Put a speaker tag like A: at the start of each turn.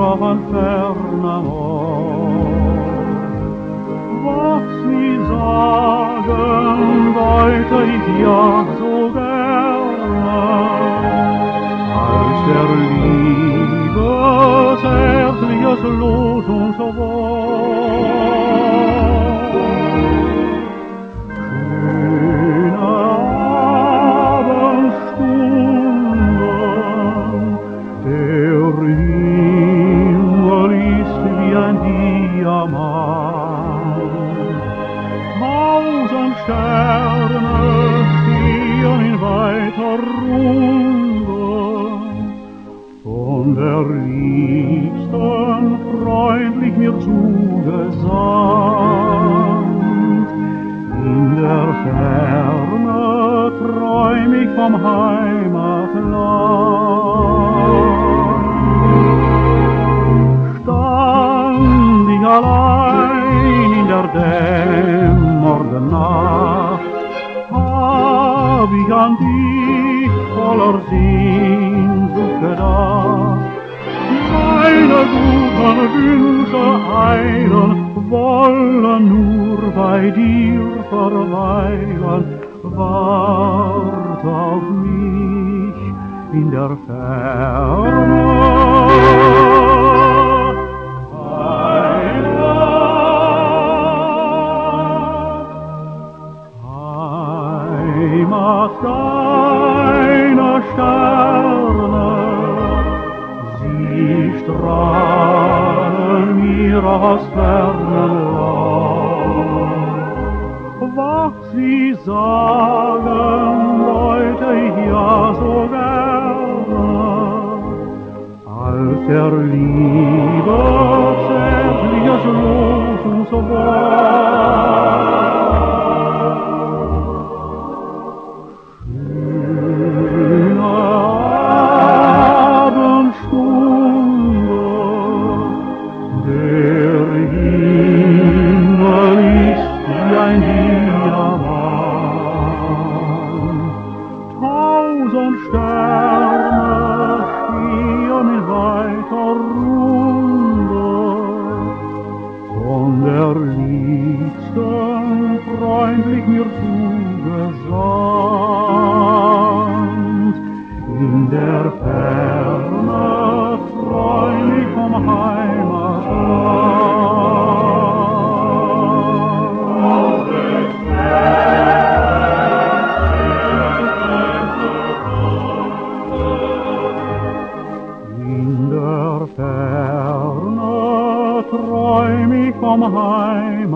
A: auf ein ferner Ort. Was sie sagen, wollte ich ja so gerne, als der Liebe zärtliches Los uns Wort. Schöne Abendstunden, der Himmel ist wie ein Diamant. 1000 Sterne stehen in weiter Runde, von der Liebsten freundlich mir zugesandt. In der Ferne träum ich vom Heimatland. Stand ich allein in der dämmernden Nacht, hab ich an dich voller Sehnsucht gedacht. Meine guten Wünsche eilen, wollen nur bei dir verweilen. Wart auf mich in der Ferne. Heimat deiner Sterne, sie strahlen mir aus fernen Land. Was sie sagen, wollte ich ja so gerne, als der Liebe zärtliches Los uns Wort. Ein Diamant, 1000 Sterne stehen in weiter Runde, von der Liebsten freundlich mir zugesandt. In der Ferne träum ich vom Heimatland. Ferne träum ich vom Heimatland.